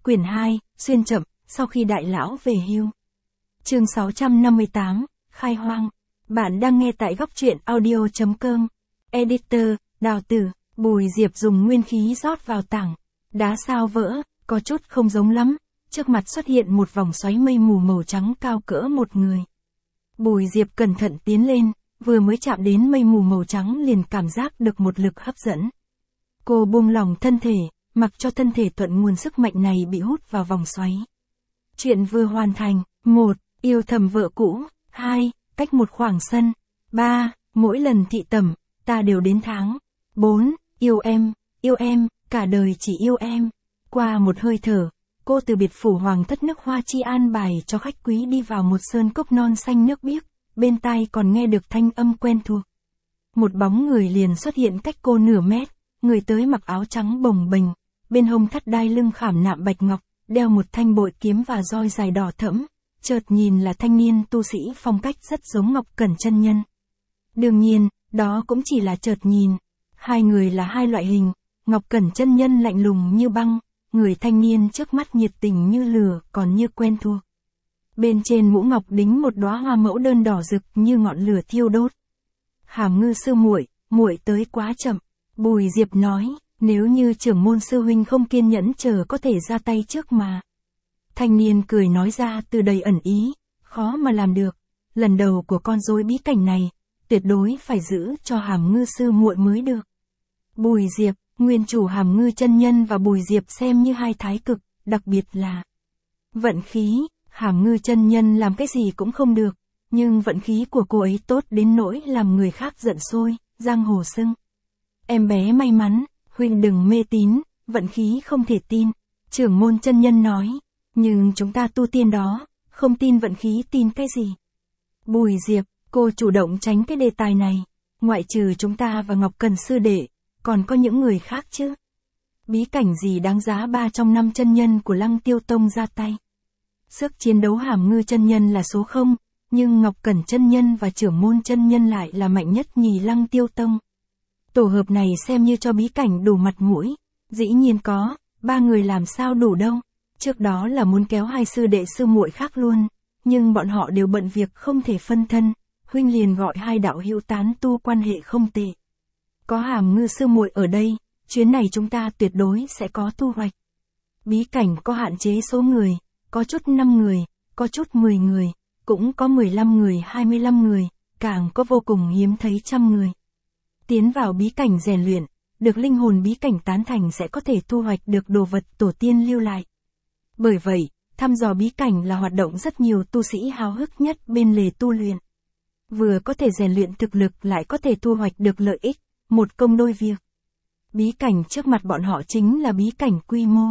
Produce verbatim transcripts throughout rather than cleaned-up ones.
quyển hai, xuyên chậm, sau khi đại lão về hưu. Chương sáu trăm năm mươi tám, khai hoang. Bạn đang nghe tại góc truyện audio chấm com. Editor, Đào Tử, Bùi Diệp dùng nguyên khí rót vào tảng đá sao vỡ, có chút không giống lắm. Trước mặt xuất hiện một vòng xoáy mây mù màu trắng cao cỡ một người. Bùi Diệp cẩn thận tiến lên, vừa mới chạm đến mây mù màu trắng liền cảm giác được một lực hấp dẫn. Cô buông lỏng thân thể, mặc cho thân thể thuận nguồn sức mạnh này bị hút vào vòng xoáy. Chuyện vừa hoàn thành. một. Yêu thầm vợ cũ. hai. Cách một khoảng sân. ba. Mỗi lần thị tẩm, ta đều đến tháng. bốn. Yêu em, yêu em, cả đời chỉ yêu em. Qua một hơi thở, cô từ biệt phủ hoàng thất nước Hoa Chi an bài cho khách quý đi vào một sơn cốc non xanh nước biếc, bên tai còn nghe được thanh âm quen thuộc. Một bóng người liền xuất hiện cách cô nửa mét, người tới mặc áo trắng bồng bềnh, bên hông thắt đai lưng khảm nạm bạch ngọc, đeo một thanh bội kiếm và roi dài đỏ thẫm, chợt nhìn là thanh niên tu sĩ phong cách rất giống Ngọc Cẩn chân nhân. Đương nhiên, đó cũng chỉ là chợt nhìn, hai người là hai loại hình, Ngọc Cẩn chân nhân lạnh lùng như băng, người thanh niên trước mắt nhiệt tình như lửa, còn như quen thuộc. Bên trên mũ ngọc đính một đóa hoa mẫu đơn đỏ rực như ngọn lửa thiêu đốt. Hàm Ngư sư muội, muội tới quá chậm. Bùi Diệp nói, nếu như trưởng môn sư huynh không kiên nhẫn chờ có thể ra tay trước mà. Thanh niên cười nói ra từ đầy ẩn ý, khó mà làm được. Lần đầu của con rối bí cảnh này, tuyệt đối phải giữ cho Hàm Ngư sư muội mới được. Bùi Diệp, nguyên chủ Hàm Ngư chân nhân và Bùi Diệp xem như hai thái cực, đặc biệt là vận khí. Hàm Ngư chân nhân làm cái gì cũng không được, nhưng vận khí của cô ấy tốt đến nỗi làm người khác giận sôi, giang hồ sưng. Em bé may mắn, huynh đừng mê tín, vận khí không thể tin. Trưởng môn chân nhân nói, nhưng chúng ta tu tiên đó, không tin vận khí tin cái gì. Bùi Diệp, cô chủ động tránh cái đề tài này, ngoại trừ chúng ta và Ngọc Cần sư đệ, còn có những người khác chứ. Bí cảnh gì đáng giá ba trong năm chân nhân của Lăng Tiêu Tông ra tay. Sức chiến đấu Hàm Ngư chân nhân là số không, nhưng Ngọc Cẩn chân nhân và trưởng môn chân nhân lại là mạnh nhất nhì Lăng Tiêu Tông. Tổ hợp này xem như cho bí cảnh đủ mặt mũi, dĩ nhiên có, ba người làm sao đủ đâu. Trước đó là muốn kéo hai sư đệ sư muội khác luôn, nhưng bọn họ đều bận việc không thể phân thân, huynh liền gọi hai đạo hữu tán tu quan hệ không tệ. Có Hàm Ngư sư muội ở đây, chuyến này chúng ta tuyệt đối sẽ có thu hoạch. Bí cảnh có hạn chế số người, có chút năm người, có chút mười người, cũng có mười lăm người hai mươi lăm người, càng có vô cùng hiếm thấy trăm người. Tiến vào bí cảnh rèn luyện, được linh hồn bí cảnh tán thành sẽ có thể thu hoạch được đồ vật tổ tiên lưu lại. Bởi vậy, thăm dò bí cảnh là hoạt động rất nhiều tu sĩ háo hức nhất bên lề tu luyện. Vừa có thể rèn luyện thực lực lại có thể thu hoạch được lợi ích, một công đôi việc. Bí cảnh trước mặt bọn họ chính là bí cảnh quy mô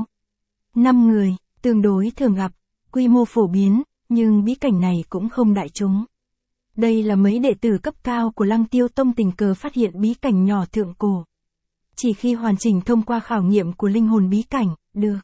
năm người, tương đối thường gặp, quy mô phổ biến, nhưng bí cảnh này cũng không đại chúng. Đây là mấy đệ tử cấp cao của Lăng Tiêu Tông tình cờ phát hiện bí cảnh nhỏ thượng cổ. Chỉ khi hoàn chỉnh thông qua khảo nghiệm của linh hồn bí cảnh, được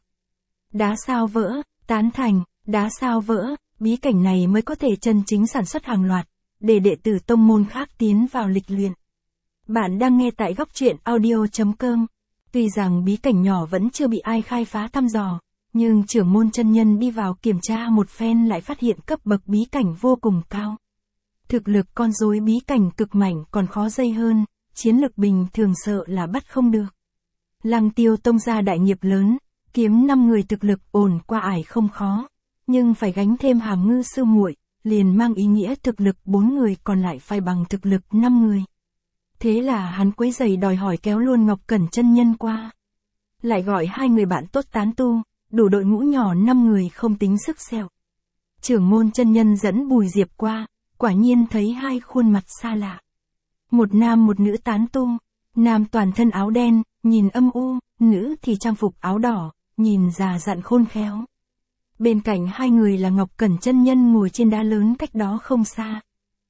đá sao vỡ, tán thành, đá sao vỡ, bí cảnh này mới có thể chân chính sản xuất hàng loạt, để đệ tử tông môn khác tiến vào lịch luyện. Bạn đang nghe tại góc truyện audio chấm com. Tuy rằng bí cảnh nhỏ vẫn chưa bị ai khai phá thăm dò, nhưng trưởng môn chân nhân đi vào kiểm tra một phen lại phát hiện cấp bậc bí cảnh vô cùng cao. Thực lực con rối bí cảnh cực mạnh còn khó dây hơn, chiến lực bình thường sợ là bắt không được. Lăng Tiêu Tông ra đại nghiệp lớn, kiếm năm người thực lực ổn qua ải không khó, nhưng phải gánh thêm Hàm Ngư sư muội, liền mang ý nghĩa thực lực bốn người còn lại phải bằng thực lực năm người. Thế là hắn quấy giày đòi hỏi kéo luôn Ngọc Cẩn chân nhân qua. Lại gọi hai người bạn tốt tán tu, đủ đội ngũ nhỏ năm người không tính sức xẻo. Trưởng môn chân nhân dẫn Bùi Diệp qua, quả nhiên thấy hai khuôn mặt xa lạ. Một nam một nữ tán tu, nam toàn thân áo đen, nhìn âm u, nữ thì trang phục áo đỏ, nhìn già dặn khôn khéo. Bên cạnh hai người là Ngọc Cẩn chân nhân ngồi trên đá lớn cách đó không xa.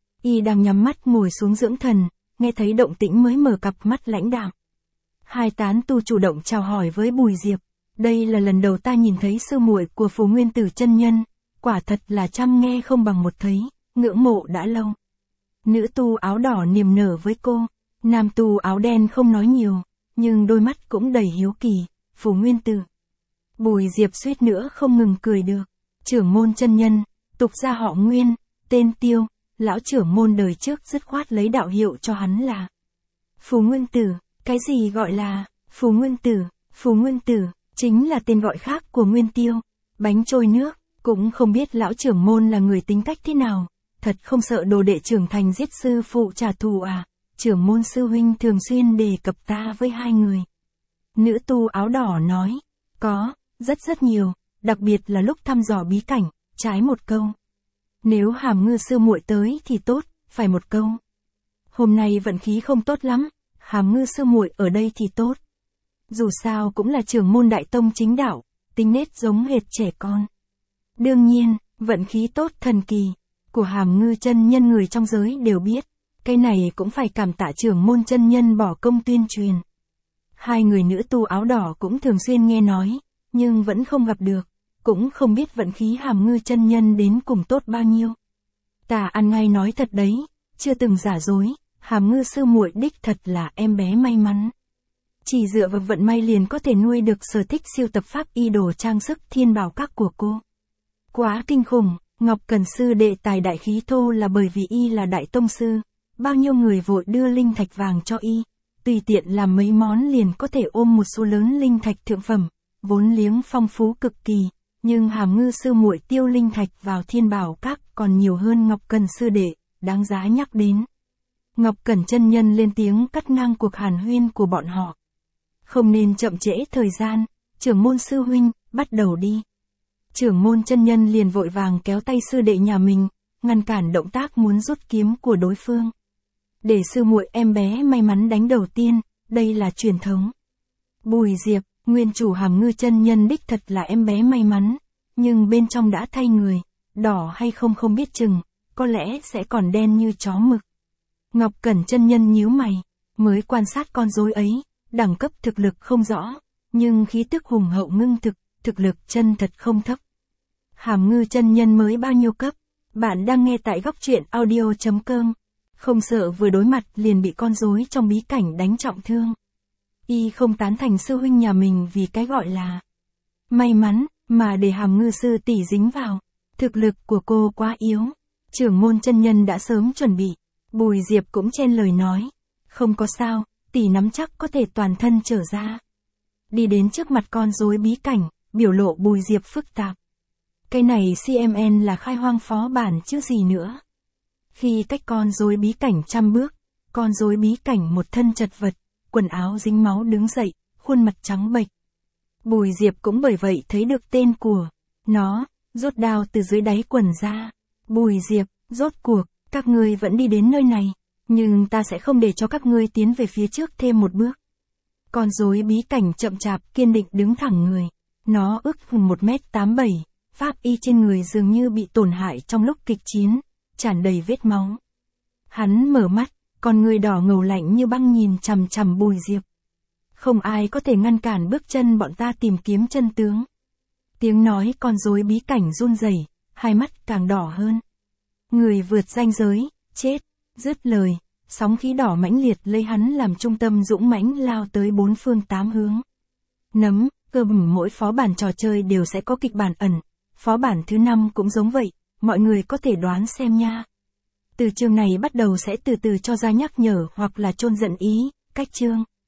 Y đang nhắm mắt ngồi xuống dưỡng thần, nghe thấy động tĩnh mới mở cặp mắt lãnh đạm. Hai tán tu chủ động chào hỏi với Bùi Diệp, đây là lần đầu ta nhìn thấy sư muội của Phù Nguyên Tử chân nhân, quả thật là trăm nghe không bằng một thấy, ngưỡng mộ đã lâu. Nữ tu áo đỏ niềm nở với cô, nam tu áo đen không nói nhiều, nhưng đôi mắt cũng đầy hiếu kỳ. Phù Nguyên Tử, Bùi Diệp suýt nữa không ngừng cười được. Trưởng môn chân nhân, tục gia họ Nguyên, tên Tiêu, lão trưởng môn đời trước dứt khoát lấy đạo hiệu cho hắn là Phù Nguyên Tử. Cái gì gọi là Phù Nguyên Tử? Phù Nguyên Tử chính là tên gọi khác của Nguyên Tiêu, bánh trôi nước. Cũng không biết lão trưởng môn là người tính cách thế nào, thật không sợ đồ đệ trưởng thành giết sư phụ trả thù à? Trưởng môn sư huynh thường xuyên đề cập ta với hai người. Nữ tu áo đỏ nói, có, rất rất nhiều, đặc biệt là lúc thăm dò bí cảnh, trái một câu. Nếu Hàm Ngư sư muội tới thì tốt, phải một câu. Hôm nay vận khí không tốt lắm, Hàm Ngư sư muội ở đây thì tốt. Dù sao cũng là trưởng môn đại tông chính đạo, tính nết giống hệt trẻ con. Đương nhiên, vận khí tốt thần kỳ của Hàm Ngư chân nhân người trong giới đều biết, cái này cũng phải cảm tạ trưởng môn chân nhân bỏ công tuyên truyền. Hai người nữ tu áo đỏ cũng thường xuyên nghe nói, nhưng vẫn không gặp được, cũng không biết vận khí Hàm Ngư chân nhân đến cùng tốt bao nhiêu. Ta ăn ngay nói thật đấy, chưa từng giả dối, Hàm Ngư sư muội đích thật là em bé may mắn. Chỉ dựa vào vận may liền có thể nuôi được sở thích siêu tập pháp y đồ trang sức thiên bảo các của cô. Quá kinh khủng, Ngọc Cẩn sư đệ tài đại khí thô là bởi vì y là đại tông sư, bao nhiêu người vội đưa linh thạch vàng cho y, tùy tiện làm mấy món liền có thể ôm một số lớn linh thạch thượng phẩm, vốn liếng phong phú cực kỳ, nhưng Hàm Ngư sư muội tiêu linh thạch vào thiên bảo các còn nhiều hơn Ngọc Cẩn sư đệ, đáng giá nhắc đến. Ngọc Cẩn chân nhân lên tiếng cắt ngang cuộc hàn huyên của bọn họ. Không nên chậm trễ thời gian, trưởng môn sư huynh, bắt đầu đi. Trưởng môn chân nhân liền vội vàng kéo tay sư đệ nhà mình, ngăn cản động tác muốn rút kiếm của đối phương. Để sư muội em bé may mắn đánh đầu tiên, đây là truyền thống. Bùi Diệp, nguyên chủ Hàm Ngư chân nhân đích thật là em bé may mắn, nhưng bên trong đã thay người, đỏ hay không không biết chừng, có lẽ sẽ còn đen như chó mực. Ngọc Cẩn chân nhân nhíu mày, mới quan sát con rối ấy, đẳng cấp thực lực không rõ, nhưng khí tức hùng hậu ngưng thực, thực lực chân thật không thấp. Hàm Ngư chân nhân mới bao nhiêu cấp? Bạn đang nghe tại góc truyện audio chấm com. Không sợ vừa đối mặt liền bị con rối trong bí cảnh đánh trọng thương. Y không tán thành sư huynh nhà mình vì cái gọi là may mắn, mà để Hàm Ngư sư tỷ dính vào. Thực lực của cô quá yếu. Trưởng môn chân nhân đã sớm chuẩn bị. Bùi Diệp cũng chen lời nói. Không có sao, tỷ nắm chắc có thể toàn thân trở ra. Đi đến trước mặt con rối bí cảnh, biểu lộ Bùi Diệp phức tạp. Cái này xê em en là khai hoang phó bản chứ gì nữa. Khi cách con rối bí cảnh trăm bước, con rối bí cảnh một thân chật vật, quần áo dính máu đứng dậy, khuôn mặt trắng bệch. Bùi Diệp cũng bởi vậy thấy được tên của nó, rút đao từ dưới đáy quần ra. Bùi Diệp, rốt cuộc, các ngươi vẫn đi đến nơi này, nhưng ta sẽ không để cho các ngươi tiến về phía trước thêm một bước. Con rối bí cảnh chậm chạp kiên định đứng thẳng người, nó ước một mét tám bảy, pháp y trên người dường như bị tổn hại trong lúc kịch chiến, tràn đầy vết máu. Hắn mở mắt, con người đỏ ngầu lạnh như băng nhìn chằm chằm Bùi Diệp. Không ai có thể ngăn cản bước chân bọn ta tìm kiếm chân tướng. Tiếng nói con rối bí cảnh run rẩy, hai mắt càng đỏ hơn. Người vượt ranh giới, chết, dứt lời, sóng khí đỏ mãnh liệt lấy hắn làm trung tâm dũng mãnh lao tới bốn phương tám hướng. Nấm, cơ bẩm mỗi phó bản trò chơi đều sẽ có kịch bản ẩn, phó bản thứ năm cũng giống vậy, mọi người có thể đoán xem nha. Từ chương này bắt đầu sẽ từ từ cho ra nhắc nhở hoặc là chôn giận ý, cách chương.